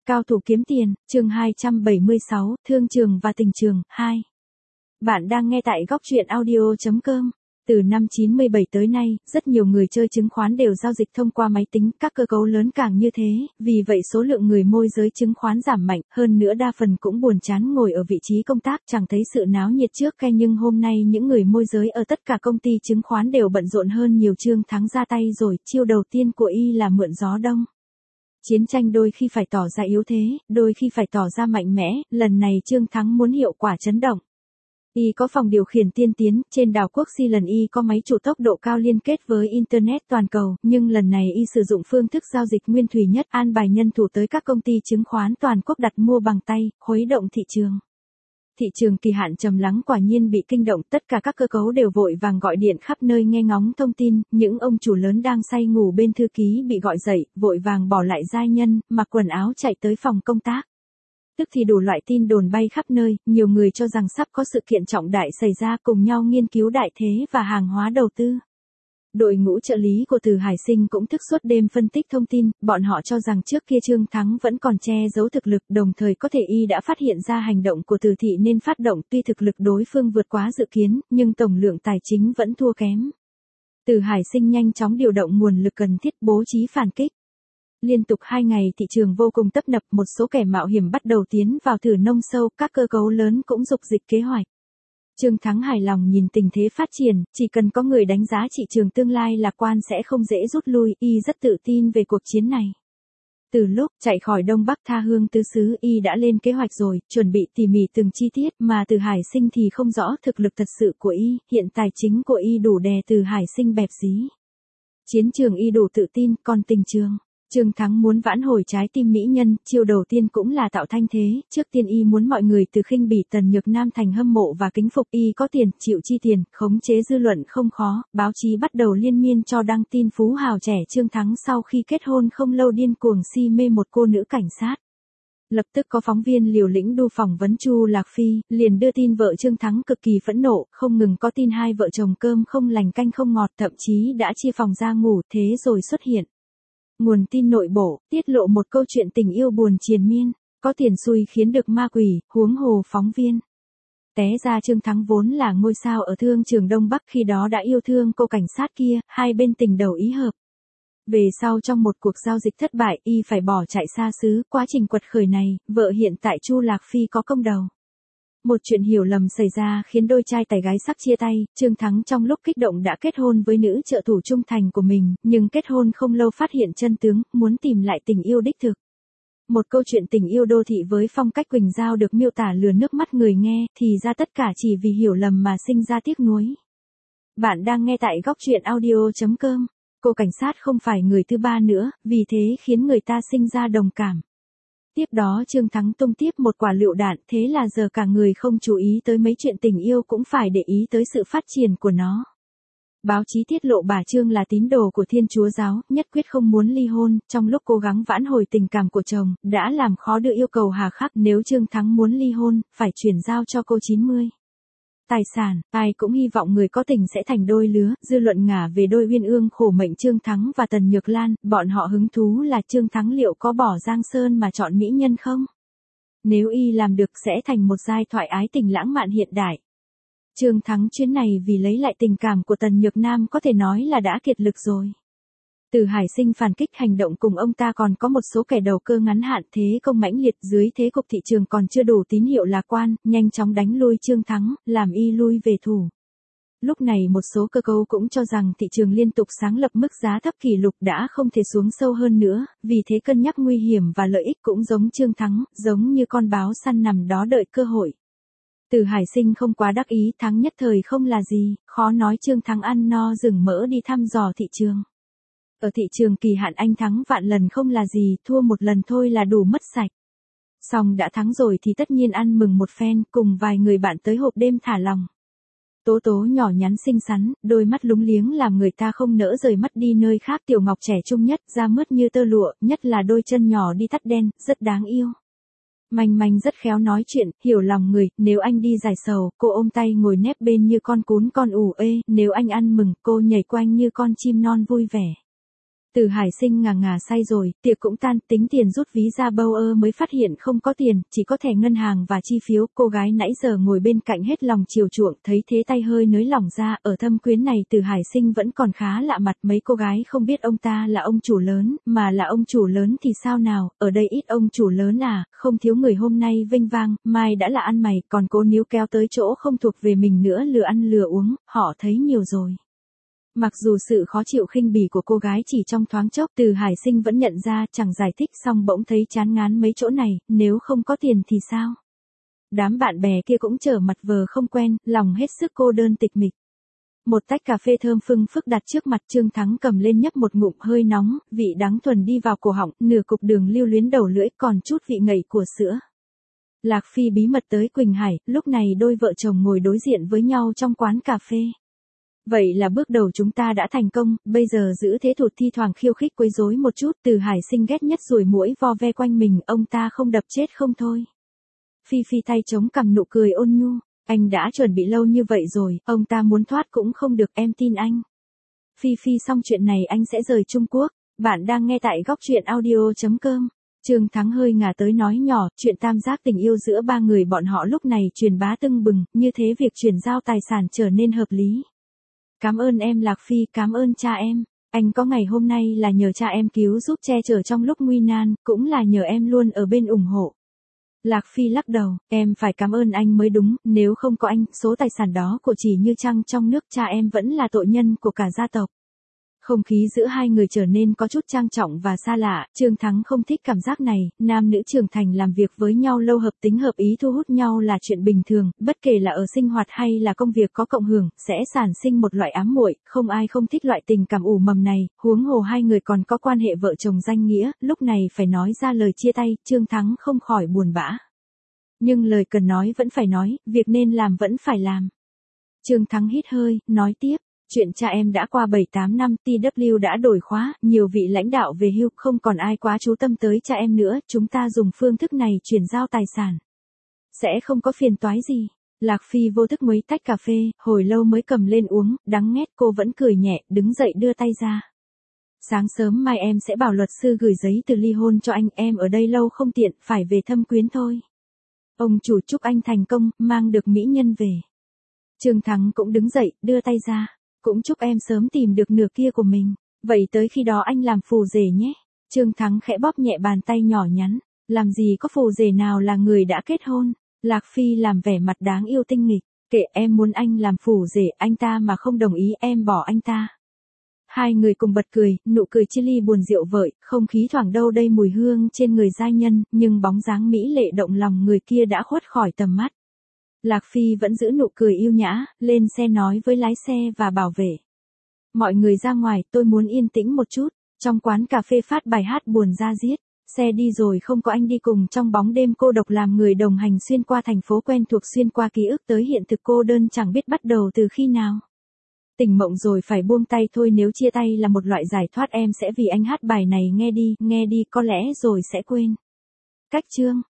Cao thủ kiếm tiền, chương 276, Thương trường và tình trường, 2. Bạn đang nghe tại góc truyện audio.com. Từ năm 97 tới nay, rất nhiều người chơi chứng khoán đều giao dịch thông qua máy tính, các cơ cấu lớn càng như thế, vì vậy số lượng người môi giới chứng khoán giảm mạnh, hơn nữa đa phần cũng buồn chán ngồi ở vị trí công tác, chẳng thấy sự náo nhiệt trước ke, nhưng hôm nay những người môi giới ở tất cả công ty chứng khoán đều bận rộn hơn nhiều. Trương Thắng ra tay rồi, chiêu đầu tiên của y là mượn gió đông. Chiến tranh đôi khi phải tỏ ra yếu thế, đôi khi phải tỏ ra mạnh mẽ, lần này Trương Thắng muốn hiệu quả chấn động. Y có phòng điều khiển tiên tiến, trên đảo quốc Zealand Y có máy chủ tốc độ cao liên kết với Internet toàn cầu, nhưng lần này Y sử dụng phương thức giao dịch nguyên thủy nhất, an bài nhân thủ tới các công ty chứng khoán toàn quốc đặt mua bằng tay, khuấy động thị trường. Thị trường kỳ hạn trầm lắng quả nhiên bị kinh động, tất cả các cơ cấu đều vội vàng gọi điện khắp nơi nghe ngóng thông tin, những ông chủ lớn đang say ngủ bên thư ký bị gọi dậy, vội vàng bỏ lại giai nhân, mặc quần áo chạy tới phòng công tác. Tức thì đủ loại tin đồn bay khắp nơi, nhiều người cho rằng sắp có sự kiện trọng đại xảy ra, cùng nhau nghiên cứu đại thế và hàng hóa đầu tư. Đội ngũ trợ lý của Từ Hải Sinh cũng thức suốt đêm phân tích thông tin, bọn họ cho rằng trước kia Trương Thắng vẫn còn che giấu thực lực, đồng thời có thể y đã phát hiện ra hành động của Từ thị nên phát động, tuy thực lực đối phương vượt quá dự kiến, nhưng tổng lượng tài chính vẫn thua kém. Từ Hải Sinh nhanh chóng điều động nguồn lực cần thiết, bố trí phản kích. Liên tục 2 ngày thị trường vô cùng tấp nập, một số kẻ mạo hiểm bắt đầu tiến vào thử nông sâu, các cơ cấu lớn cũng dục dịch kế hoạch. Trương Thắng hài lòng nhìn tình thế phát triển, chỉ cần có người đánh giá thị trường tương lai lạc quan sẽ không dễ rút lui, y rất tự tin về cuộc chiến này. Từ lúc chạy khỏi Đông Bắc tha hương tứ xứ, y đã lên kế hoạch rồi, chuẩn bị tỉ mỉ từng chi tiết, mà Từ Hải Sinh thì không rõ thực lực thật sự của y, hiện tài chính của y đủ đè Từ Hải Sinh bẹp dí. Chiến trường y đủ tự tin, còn tình trường, Trương Thắng muốn vãn hồi trái tim mỹ nhân, chiêu đầu tiên cũng là tạo thanh thế, trước tiên y muốn mọi người từ khinh bỉ Tần Nhược Nam thành hâm mộ và kính phục. Y có tiền, chịu chi tiền, khống chế dư luận không khó, báo chí bắt đầu liên miên cho đăng tin phú hào trẻ Trương Thắng sau khi kết hôn không lâu điên cuồng si mê một cô nữ cảnh sát. Lập tức có phóng viên liều lĩnh đu phỏng vấn Chu Lạc Phi, liền đưa tin vợ Trương Thắng cực kỳ phẫn nộ, không ngừng có tin hai vợ chồng cơm không lành canh không ngọt, thậm chí đã chia phòng ra ngủ, thế rồi xuất hiện. Nguồn tin nội bộ, tiết lộ một câu chuyện tình yêu buồn triền miên, có tiền xui khiến được ma quỷ, huống hồ phóng viên. Té ra Trương Thắng vốn là ngôi sao ở thương trường Đông Bắc, khi đó đã yêu thương cô cảnh sát kia, hai bên tình đầu ý hợp. Về sau trong một cuộc giao dịch thất bại, y phải bỏ chạy xa xứ, quá trình quật khởi này, vợ hiện tại Chu Lạc Phi có công đầu. Một chuyện hiểu lầm xảy ra khiến đôi trai tài gái sắc chia tay, Trương Thắng trong lúc kích động đã kết hôn với nữ trợ thủ trung thành của mình, nhưng kết hôn không lâu phát hiện chân tướng, muốn tìm lại tình yêu đích thực. Một câu chuyện tình yêu đô thị với phong cách Quỳnh Giao được miêu tả lừa nước mắt người nghe, thì ra tất cả chỉ vì hiểu lầm mà sinh ra tiếc nuối. Bạn đang nghe tại góc truyện audio.com. Cô cảnh sát không phải người thứ ba nữa, vì thế khiến người ta sinh ra đồng cảm. Tiếp đó Trương Thắng tung tiếp một quả lựu đạn, thế là giờ cả người không chú ý tới mấy chuyện tình yêu cũng phải để ý tới sự phát triển của nó. Báo chí tiết lộ bà Trương là tín đồ của Thiên Chúa giáo, nhất quyết không muốn ly hôn, trong lúc cố gắng vãn hồi tình cảm của chồng, đã làm khó đưa yêu cầu hà khắc, nếu Trương Thắng muốn ly hôn, phải chuyển giao cho cô 90. Tài sản, ai cũng hy vọng người có tình sẽ thành đôi lứa, dư luận ngả về đôi uyên ương khổ mệnh Trương Thắng và Tần Nhược Lan, bọn họ hứng thú là Trương Thắng liệu có bỏ Giang Sơn mà chọn mỹ nhân không? Nếu y làm được sẽ thành một giai thoại ái tình lãng mạn hiện đại. Trương Thắng chuyến này vì lấy lại tình cảm của Tần Nhược Nam có thể nói là đã kiệt lực rồi. Từ Hải Sinh phản kích hành động cùng ông ta còn có một số kẻ đầu cơ ngắn hạn, thế công mãnh liệt dưới thế cục thị trường còn chưa đủ tín hiệu lạc quan, nhanh chóng đánh lui Trương Thắng, làm y lui về thủ. Lúc này một số cơ cấu cũng cho rằng thị trường liên tục sáng lập mức giá thấp kỷ lục đã không thể xuống sâu hơn nữa, vì thế cân nhắc nguy hiểm và lợi ích cũng giống Trương Thắng, giống như con báo săn nằm đó đợi cơ hội. Từ Hải Sinh không quá đắc ý, thắng nhất thời không là gì, khó nói Trương Thắng ăn no rừng mỡ đi thăm dò thị trường. Ở thị trường kỳ hạn anh thắng vạn lần không là gì, thua một lần thôi là đủ mất sạch. Xong đã thắng rồi thì tất nhiên ăn mừng một phen, cùng vài người bạn tới hộp đêm thả lòng. Tố Tố nhỏ nhắn xinh xắn, đôi mắt lúng liếng làm người ta không nỡ rời mắt đi nơi khác. Tiểu Ngọc trẻ trung nhất, da mướt như tơ lụa, nhất là đôi chân nhỏ đi thắt đen, rất đáng yêu. Manh Manh rất khéo nói chuyện, hiểu lòng người, nếu anh đi giải sầu, cô ôm tay ngồi nép bên như con cún con ủ ê, nếu anh ăn mừng, cô nhảy quanh như con chim non vui vẻ. Từ Hải Sinh ngà ngà say rồi, tiệc cũng tan, tính tiền rút ví ra Bauer mới phát hiện không có tiền, chỉ có thẻ ngân hàng và chi phiếu. Cô gái nãy giờ ngồi bên cạnh hết lòng chiều chuộng, thấy thế tay hơi nới lỏng ra. Ở Thâm Quyến này Từ Hải Sinh vẫn còn khá lạ mặt, mấy cô gái không biết ông ta là ông chủ lớn, mà là ông chủ lớn thì sao nào, ở đây ít ông chủ lớn à, không thiếu người hôm nay vênh vang, mai đã là ăn mày, còn cố níu kéo tới chỗ không thuộc về mình nữa, lừa ăn lừa uống, họ thấy nhiều rồi. Mặc dù sự khó chịu khinh bỉ của cô gái chỉ trong thoáng chốc, Từ Hải Sinh vẫn nhận ra, chẳng giải thích xong bỗng thấy chán ngán mấy chỗ này, nếu không có tiền thì sao? Đám bạn bè kia cũng trở mặt vờ không quen, lòng hết sức cô đơn tịch mịch. Một tách cà phê thơm phưng phức đặt trước mặt, Trương Thắng cầm lên nhấp một ngụm, hơi nóng, vị đắng thuần đi vào cổ họng, nửa cục đường lưu luyến đầu lưỡi, còn chút vị ngậy của sữa. Lạc Phi bí mật tới Quỳnh Hải, lúc này đôi vợ chồng ngồi đối diện với nhau trong quán cà phê. Vậy là bước đầu chúng ta đã thành công, bây giờ giữ thế thụt thi thoảng khiêu khích quấy rối một chút. Từ Hải Sinh ghét nhất ruồi muỗi vo ve quanh mình, ông ta không đập chết không thôi. Phi Phi tay chống cằm nụ cười ôn nhu, anh đã chuẩn bị lâu như vậy rồi, ông ta muốn thoát cũng không được, em tin anh. Phi Phi xong chuyện này anh sẽ rời Trung Quốc. Bạn đang nghe tại góc truyện audio.com. Trương Thắng hơi ngả tới nói nhỏ, chuyện tam giác tình yêu giữa ba người bọn họ lúc này truyền bá tưng bừng, như thế việc chuyển giao tài sản trở nên hợp lý. Cảm ơn em Lạc Phi, cảm ơn cha em. Anh có ngày hôm nay là nhờ cha em cứu giúp che chở trong lúc nguy nan, cũng là nhờ em luôn ở bên ủng hộ. Lạc Phi lắc đầu, em phải cảm ơn anh mới đúng, nếu không có anh, số tài sản đó của chỉ như trăng trong nước, cha em vẫn là tội nhân của cả gia tộc. Không khí giữa hai người trở nên có chút trang trọng và xa lạ, Trương Thắng không thích cảm giác này, nam nữ trưởng thành làm việc với nhau lâu hợp tính hợp ý thu hút nhau là chuyện bình thường, bất kể là ở sinh hoạt hay là công việc có cộng hưởng, sẽ sản sinh một loại ám muội, không ai không thích loại tình cảm ủ mầm này, huống hồ hai người còn có quan hệ vợ chồng danh nghĩa, lúc này phải nói ra lời chia tay, Trương Thắng không khỏi buồn bã. Nhưng lời cần nói vẫn phải nói, việc nên làm vẫn phải làm. Trương Thắng hít hơi, nói tiếp. Chuyện cha em đã qua 7-8 năm, TW đã đổi khóa, nhiều vị lãnh đạo về hưu, không còn ai quá chú tâm tới cha em nữa, chúng ta dùng phương thức này chuyển giao tài sản. Sẽ không có phiền toái gì. Lạc Phi vô thức mấy tách cà phê, hồi lâu mới cầm lên uống, đắng nghét, cô vẫn cười nhẹ, đứng dậy đưa tay ra. Sáng sớm mai em sẽ bảo luật sư gửi giấy từ ly hôn cho anh, em ở đây lâu không tiện, phải về Thâm Quyến thôi. Ông chủ chúc anh thành công, mang được mỹ nhân về. Trương Thắng cũng đứng dậy, đưa tay ra. Cũng chúc em sớm tìm được nửa kia của mình. Vậy tới khi đó anh làm phù rể nhé. Trương Thắng khẽ bóp nhẹ bàn tay nhỏ nhắn. Làm gì có phù rể nào là người đã kết hôn. Lạc Phi làm vẻ mặt đáng yêu tinh nghịch. Kệ, em muốn anh làm phù rể, anh ta mà không đồng ý em bỏ anh ta. Hai người cùng bật cười, nụ cười chia ly buồn rượu vợi, không khí thoảng đâu đây mùi hương trên người giai nhân, nhưng bóng dáng mỹ lệ động lòng người kia đã khuất khỏi tầm mắt. Lạc Phi vẫn giữ nụ cười yêu nhã, lên xe nói với lái xe và bảo vệ. Mọi người ra ngoài, tôi muốn yên tĩnh một chút. Trong quán cà phê phát bài hát buồn da diết. Xe đi rồi không có anh đi cùng, trong bóng đêm cô độc làm người đồng hành xuyên qua thành phố quen thuộc, xuyên qua ký ức tới hiện thực, cô đơn chẳng biết bắt đầu từ khi nào. Tỉnh mộng rồi phải buông tay thôi, nếu chia tay là một loại giải thoát em sẽ vì anh hát bài này, nghe đi, có lẽ rồi sẽ quên. Cách chương